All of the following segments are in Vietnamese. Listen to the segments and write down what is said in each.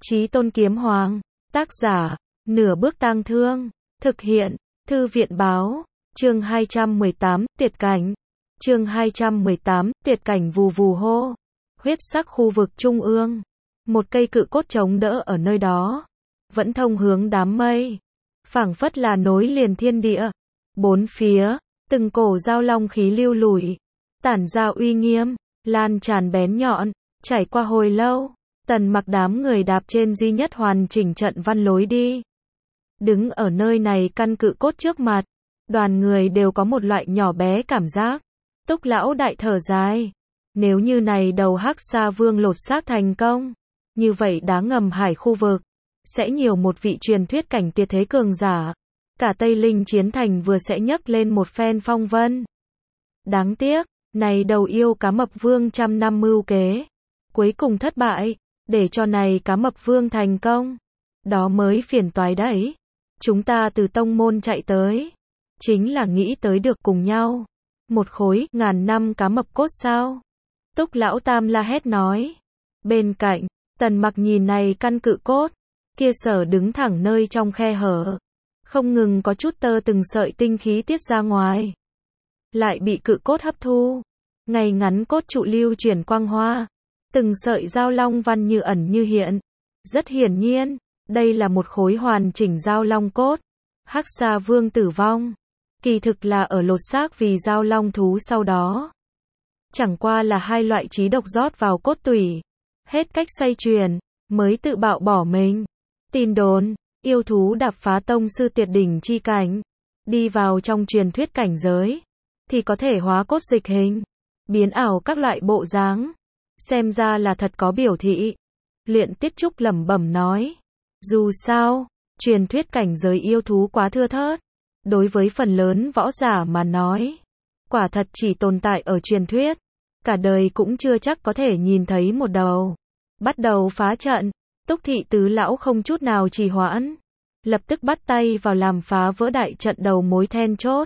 Chí Tôn Kiếm Hoàng, tác giả, Nửa Bước Tang Thương, thực hiện, Thư viện báo, chương 218, tuyệt cảnh, chương 218, tuyệt cảnh vù vù hô, huyết sắc khu vực trung ương, một cây cự cốt chống đỡ ở nơi đó, vẫn thông hướng đám mây, phảng phất là nối liền thiên địa, bốn phía, từng cổ dao long khí lưu lủi, tản ra uy nghiêm, lan tràn bén nhọn, trải qua hồi lâu. Tần Mặc đám người đạp trên duy nhất hoàn chỉnh trận văn lối đi. Đứng ở nơi này căn cự cốt trước mặt, đoàn người đều có một loại nhỏ bé cảm giác. Túc lão đại thở dài. Nếu như này đầu Hắc Sa Vương lột xác thành công, như vậy đá ngầm hải khu vực, sẽ nhiều một vị truyền thuyết cảnh tuyệt thế cường giả. Cả Tây Linh chiến thành vừa sẽ nhấc lên một phen phong vân. Đáng tiếc, này đầu yêu cá mập vương trăm năm mưu kế, cuối cùng thất bại. Để cho này cá mập vương thành công, đó mới phiền toái đấy. Chúng ta từ tông môn chạy tới, chính là nghĩ tới được cùng nhau. Một khối, ngàn năm cá mập cốt sao? Túc lão tam la hét nói. Bên cạnh, Tần Mặc nhìn này căn cự cốt, kia sở đứng thẳng nơi trong khe hở. Không ngừng có chút tơ từng sợi tinh khí tiết ra ngoài. Lại bị cự cốt hấp thu. Ngay ngắn cốt trụ lưu chuyển quang hoa. Từng sợi dao long văn như ẩn như hiện. Rất hiển nhiên, đây là một khối hoàn chỉnh dao long cốt. Hắc Sa Vương tử vong, kỳ thực là ở lột xác vì dao long thú sau đó. Chẳng qua là hai loại chí độc rót vào cốt tủy, hết cách xoay chuyển, mới tự bạo bỏ mình. Tin đồn, yêu thú đạp phá tông sư tuyệt đỉnh chi cảnh, đi vào trong truyền thuyết cảnh giới, thì có thể hóa cốt dịch hình, biến ảo các loại bộ dáng. Xem ra là thật có biểu thị. Luyện Tiết Trúc lẩm bẩm nói. Dù sao, truyền thuyết cảnh giới yêu thú quá thưa thớt. Đối với phần lớn võ giả mà nói, quả thật chỉ tồn tại ở truyền thuyết. Cả đời cũng chưa chắc có thể nhìn thấy một đầu. Bắt đầu phá trận, Túc Thị tứ lão không chút nào trì hoãn. Lập tức bắt tay vào làm phá vỡ đại trận đầu mối then chốt.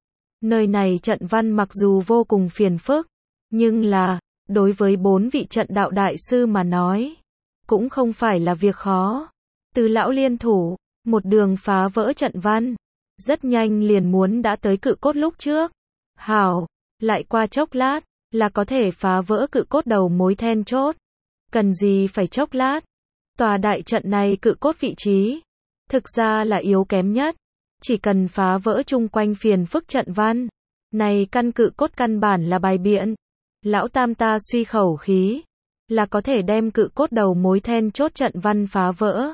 Nơi này trận văn mặc dù vô cùng phiền phức, nhưng là đối với 4 vị trận đạo đại sư mà nói, cũng không phải là việc khó. Tứ lão liên thủ, một đường phá vỡ trận văn, rất nhanh liền muốn đã tới cự cốt lúc trước. Hảo, lại qua chốc lát, là có thể phá vỡ cự cốt đầu mối then chốt. Cần gì phải chốc lát? Tòa đại trận này cự cốt vị trí, thực ra là yếu kém nhất. Chỉ cần phá vỡ chung quanh phiền phức trận văn, này căn cự cốt căn bản là bài biện. Lão tam ta suy khẩu khí, là có thể đem cự cốt đầu mối then chốt trận văn phá vỡ.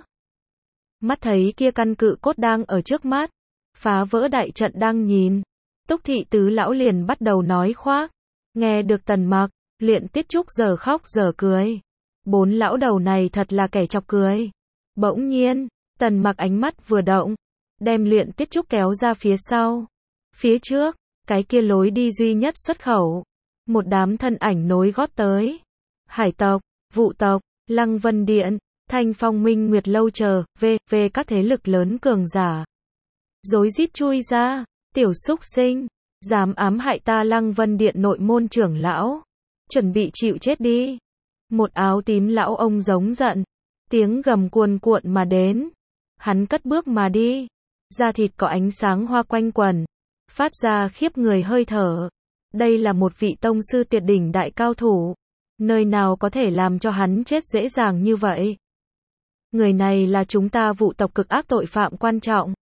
Mắt thấy kia căn cự cốt đang ở trước mắt, phá vỡ đại trận đang nhìn. Túc Thị tứ lão liền bắt đầu nói khoác. Nghe được Tần Mặc, Luyện Tiết Trúc giờ khóc giờ cười. 4 lão đầu này thật là kẻ chọc cười. Bỗng nhiên, Tần Mặc ánh mắt vừa động, đem Luyện Tiết Trúc kéo ra phía sau. Phía trước, cái kia lối đi duy nhất xuất khẩu. Một đám thân ảnh nối gót tới. Hải tộc, Vụ tộc, Lăng Vân Điện, Thanh Phong Minh Nguyệt Lâu chờ, về các thế lực lớn cường giả. Rối rít chui ra, tiểu xúc sinh, dám ám hại ta Lăng Vân Điện nội môn trưởng lão. Chuẩn bị chịu chết đi. Một áo tím lão ông giống giận. Tiếng gầm cuồn cuộn mà đến. Hắn cất bước mà đi. Da thịt có ánh sáng hoa quanh quần. Phát ra khiếp người hơi thở. Đây là một vị tông sư tuyệt đỉnh đại cao thủ. Nơi nào có thể làm cho hắn chết dễ dàng như vậy? Người này là chúng ta Vụ tộc cực ác tội phạm quan trọng.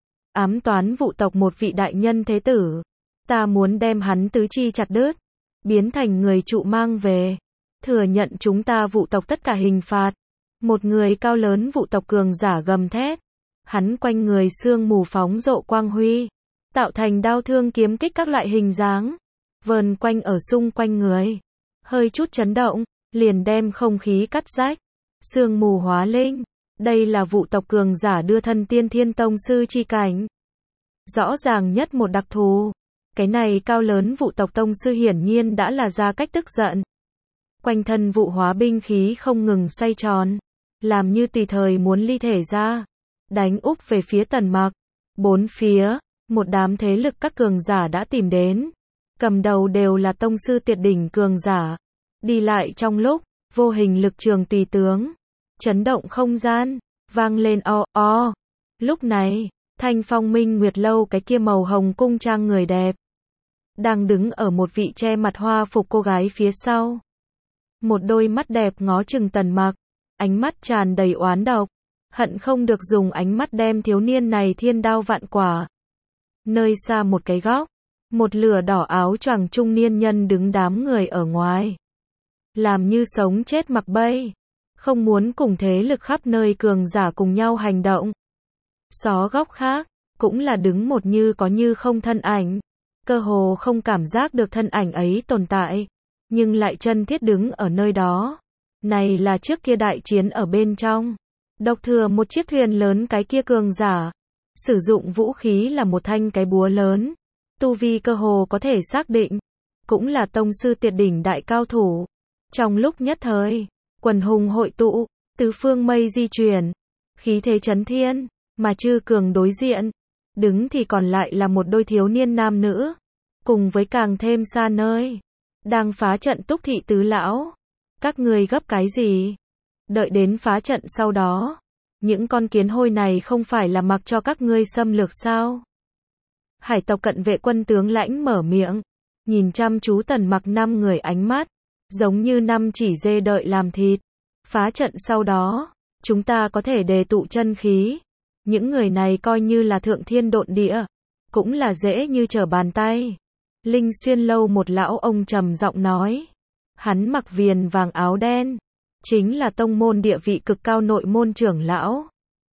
Ám toán Vụ tộc một vị đại nhân thế tử. Ta muốn đem hắn tứ chi chặt đứt, biến thành người trụ mang về. Thừa nhận chúng ta Vụ tộc tất cả hình phạt. Một người cao lớn Vụ tộc cường giả gầm thét. Hắn quanh người sương mù phóng rộ quang huy, tạo thành đao thương kiếm kích các loại hình dáng. Vờn quanh ở xung quanh người, hơi chút chấn động, liền đem không khí cắt rách. Sương mù hóa linh, đây là Vụ tộc cường giả đưa thân tiên thiên tông sư chi cảnh. Rõ ràng nhất một đặc thù, cái này cao lớn Vụ tộc tông sư hiển nhiên đã là ra cách tức giận. Quanh thân vụ hóa binh khí không ngừng xoay tròn, làm như tùy thời muốn ly thể ra, đánh úp về phía Tần Mặc. Bốn phía, một đám thế lực các cường giả đã tìm đến. Cầm đầu đều là tông sư tuyệt đỉnh cường giả. Đi lại trong lúc, vô hình lực trường tùy tướng. chấn động không gian, vang lên o o. Lúc này, Thanh Phong Minh Nguyệt Lâu cái kia màu hồng cung trang người đẹp, đang đứng ở một vị che mặt hoa phục cô gái phía sau. Một đôi mắt đẹp ngó chừng Tần Mặc, ánh mắt tràn đầy oán độc, hận không được dùng ánh mắt đem thiếu niên này thiên đao vạn quả. Nơi xa một cái góc, một lửa đỏ áo choàng trung niên nhân đứng đám người ở ngoài, làm như sống chết mặc bay, không muốn cùng thế lực khắp nơi cường giả cùng nhau hành động. Xó góc khác, cũng là đứng một như có như không thân ảnh, cơ hồ không cảm giác được thân ảnh ấy tồn tại, nhưng lại chân thiết đứng ở nơi đó. Này là trước kia đại chiến ở bên trong, độc thừa một chiếc thuyền lớn cái kia cường giả, sử dụng vũ khí là một thanh cái búa lớn, tu vi cơ hồ có thể xác định, cũng là tông sư tuyệt đỉnh đại cao thủ. Trong lúc nhất thời, quần hùng hội tụ, tứ phương mây di chuyển, khí thế chấn thiên, mà Chư Cường đối diện, đứng thì còn lại là một đôi thiếu niên nam nữ, cùng với càng thêm xa nơi, đang phá trận Túc thị tứ lão. Các ngươi gấp cái gì? Đợi đến phá trận sau đó, những con kiến hôi này không phải là mặc cho các ngươi xâm lược sao? Hải tộc cận vệ quân tướng lãnh mở miệng, nhìn chăm chú Tần Mặc năm người ánh mắt, giống như năm chỉ dê đợi làm thịt. Phá trận sau đó, chúng ta có thể đề tụ chân khí. Những người này coi như là thượng thiên độn địa, cũng là dễ như trở bàn tay. Linh Xuyên lâu một lão ông trầm giọng nói. Hắn mặc viền vàng áo đen, chính là tông môn địa vị cực cao nội môn trưởng lão.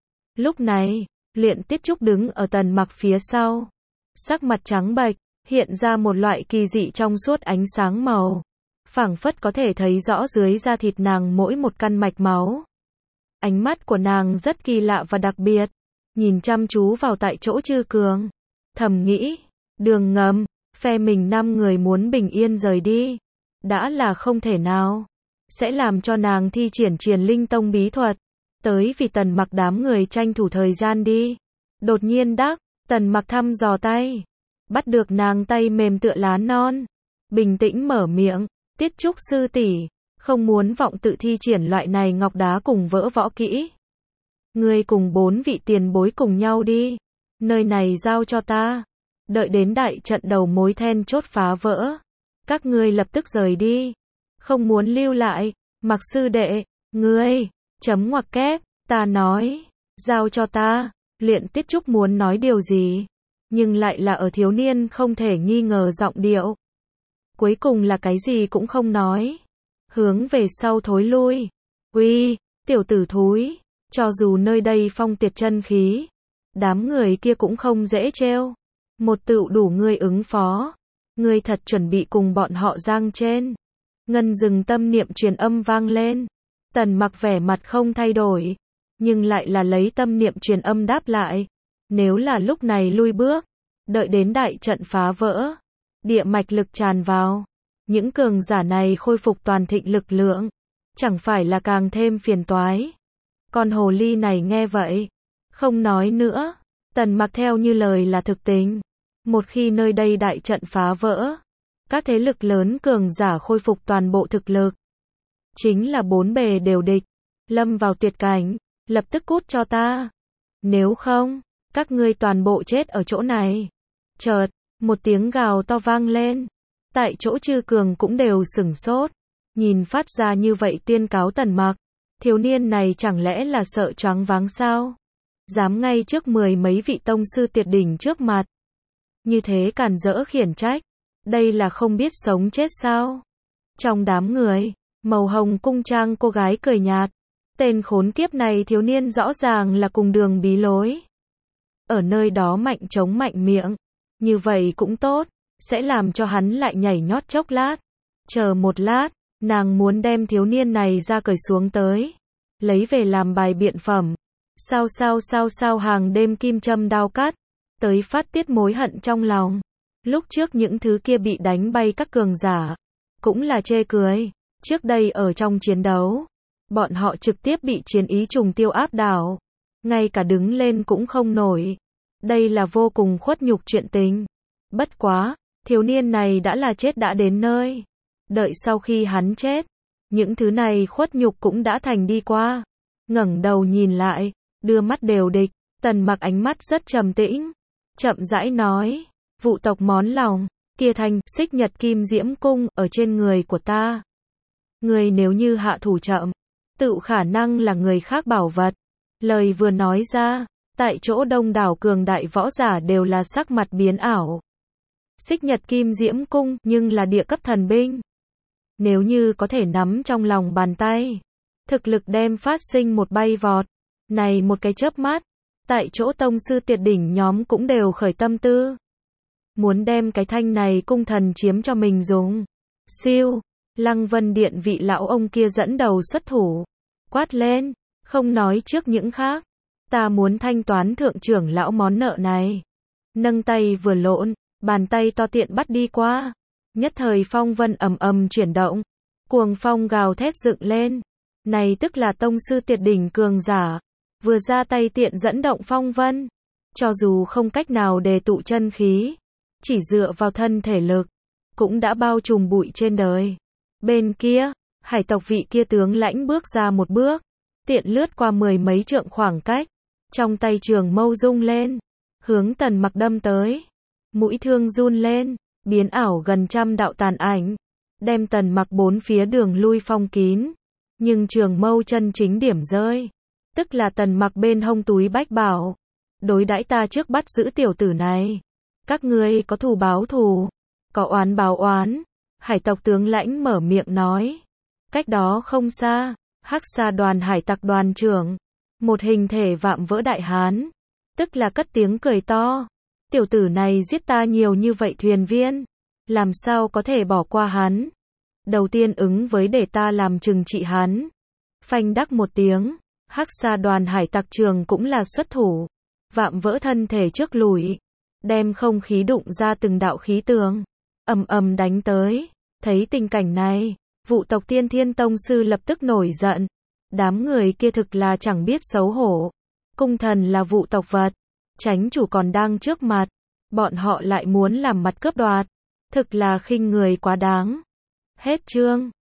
Lúc này, Luyện Tiết Trúc đứng ở Tần Mặc phía sau, sắc mặt trắng bệch, hiện ra một loại kỳ dị trong suốt ánh sáng màu, phảng phất có thể thấy rõ dưới da thịt nàng mỗi một căn mạch máu. Ánh mắt của nàng rất kỳ lạ và đặc biệt, nhìn chăm chú vào tại chỗ Chư Cường, thầm nghĩ, đường ngầm, phe mình 5 người muốn bình yên rời đi, đã là không thể nào, sẽ làm cho nàng thi triển Truyền Linh Tông bí thuật, tới vì Tần Mặc đám người tranh thủ thời gian đi. Đột nhiên Tần Mặc thăm dò tay, bắt được nàng tay mềm tựa lá non, bình tĩnh mở miệng, Tiết Trúc sư tỷ, không muốn vọng tự thi triển loại này ngọc đá cùng vỡ võ kỹ. Ngươi cùng 4 vị tiền bối cùng nhau đi, nơi này giao cho ta, đợi đến đại trận đầu mối then chốt phá vỡ, các ngươi lập tức rời đi, không muốn lưu lại. Mặc sư đệ, ngươi, chấm ngoặc kép, ta nói, giao cho ta. Luyện Tiết Trúc muốn nói điều gì, nhưng lại là ở thiếu niên không thể nghi ngờ giọng điệu. Cuối cùng là cái gì cũng không nói, hướng về sau thối lui. Uy, tiểu tử thúi, cho dù nơi đây phong tiệt chân khí, đám người kia cũng không dễ trêu, một tựu đủ ngươi ứng phó. Ngươi thật chuẩn bị cùng bọn họ giang trên. Ngân dừng tâm niệm truyền âm vang lên. Tần Mặc vẻ mặt không thay đổi, nhưng lại là lấy tâm niệm truyền âm đáp lại. Nếu là lúc này lui bước, đợi đến đại trận phá vỡ, địa mạch lực tràn vào, những cường giả này khôi phục toàn thịnh lực lượng, chẳng phải là càng thêm phiền toái. Con hồ ly này nghe vậy, không nói nữa. Tần Mặc theo như lời là thực tình. Một khi nơi đây đại trận phá vỡ, các thế lực lớn cường giả khôi phục toàn bộ thực lực, chính là 4 bề đều địch, lâm vào tuyệt cảnh, lập tức cút cho ta. Nếu không, các ngươi toàn bộ chết ở chỗ này. Chợt, một tiếng gào to vang lên. Tại chỗ Chư Cường cũng đều sửng sốt, nhìn phát ra như vậy tuyên cáo Tần Mặc, thiếu niên này chẳng lẽ là sợ choáng váng sao? Dám ngay trước 10 mấy vị tông sư tuyệt đỉnh trước mặt, như thế càn rỡ khiển trách, đây là không biết sống chết sao? Trong đám người, màu hồng cung trang cô gái cười nhạt, tên khốn kiếp này thiếu niên rõ ràng là cùng đường bí lối. Ở nơi đó mạnh chống mạnh miệng, như vậy cũng tốt, sẽ làm cho hắn lại nhảy nhót chốc lát. Chờ một lát, nàng muốn đem thiếu niên này ra cởi xuống tới, lấy về làm bài biện phẩm. Sao hàng đêm kim châm đao cắt, tới phát tiết mối hận trong lòng. Lúc trước những thứ kia bị đánh bay các cường giả, cũng là chê cười. Trước đây ở trong chiến đấu, bọn họ trực tiếp bị chiến ý trùng tiêu áp đảo, ngay cả đứng lên cũng không nổi. Đây là vô cùng khuất nhục chuyện tình. Bất quá, thiếu niên này đã là chết đã đến nơi. Đợi sau khi hắn chết, những thứ này khuất nhục cũng đã thành đi qua. ngẩng đầu nhìn lại, đưa mắt đều địch, Tần Mặc ánh mắt rất trầm tĩnh, chậm rãi nói, vụ tộc món lòng, kia thanh, xích nhật kim diễm cung, ở trên người của ta. Người nếu như hạ thủ chậm, tự khả năng là người khác bảo vật. Lời vừa nói ra, tại chỗ đông đảo cường đại võ giả đều là sắc mặt biến ảo. Xích nhật kim diễm cung, nhưng là địa cấp thần binh. Nếu như có thể nắm trong lòng bàn tay, thực lực đem phát sinh một bay vọt. Này một cái chớp mắt, tại chỗ tông sư tuyệt đỉnh nhóm cũng đều khởi tâm tư. Muốn đem cái thanh này cung thần chiếm cho mình dùng. Siêu, Lăng Vân Điện vị lão ông kia dẫn đầu xuất thủ. Quát lên, không nói trước những khác. Ta muốn thanh toán thượng trưởng lão món nợ này. Nâng tay vừa lộn, bàn tay to tiện bắt đi qua. Nhất thời phong vân ầm ầm chuyển động. Cuồng phong gào thét dựng lên. Này tức là tông sư tuyệt đỉnh cường giả. Vừa ra tay tiện dẫn động phong vân. Cho dù không cách nào đề tụ chân khí, chỉ dựa vào thân thể lực, cũng đã bao trùm bụi trên đời. Bên kia, hải tộc vị kia tướng lãnh bước ra một bước, tiện lướt qua 10 mấy trượng khoảng cách, trong tay trường mâu rung lên, hướng Tần Mặc đâm tới. Mũi thương run lên, biến ảo gần trăm đạo tàn ảnh, đem Tần Mặc bốn phía đường lui phong kín. Nhưng trường mâu chân chính điểm rơi, tức là Tần Mặc bên hông túi bách bảo. Đối đãi ta trước bắt giữ tiểu tử này. Các ngươi có thù báo thù, có oán báo oán. Hải tộc tướng lãnh mở miệng nói. Cách đó không xa, Hắc Sa đoàn hải tặc đoàn trưởng, một hình thể vạm vỡ đại hán, tức là cất tiếng cười to. Tiểu tử này giết ta nhiều như vậy thuyền viên, làm sao có thể bỏ qua hắn? Đầu tiên ứng với để ta làm trừng trị hắn. Phanh đắc một tiếng, Hắc Sa đoàn hải tặc trường cũng là xuất thủ, vạm vỡ thân thể trước lùi, đem không khí đụng ra từng đạo khí tường, ầm ầm đánh tới. Thấy tình cảnh này, vụ tộc Tiên Thiên Tông sư lập tức nổi giận. Đám người kia thực là chẳng biết xấu hổ. Cung thần là vụ tộc vật, chánh chủ còn đang trước mặt, bọn họ lại muốn làm mặt cướp đoạt, thực là khinh người quá đáng. Hết chương.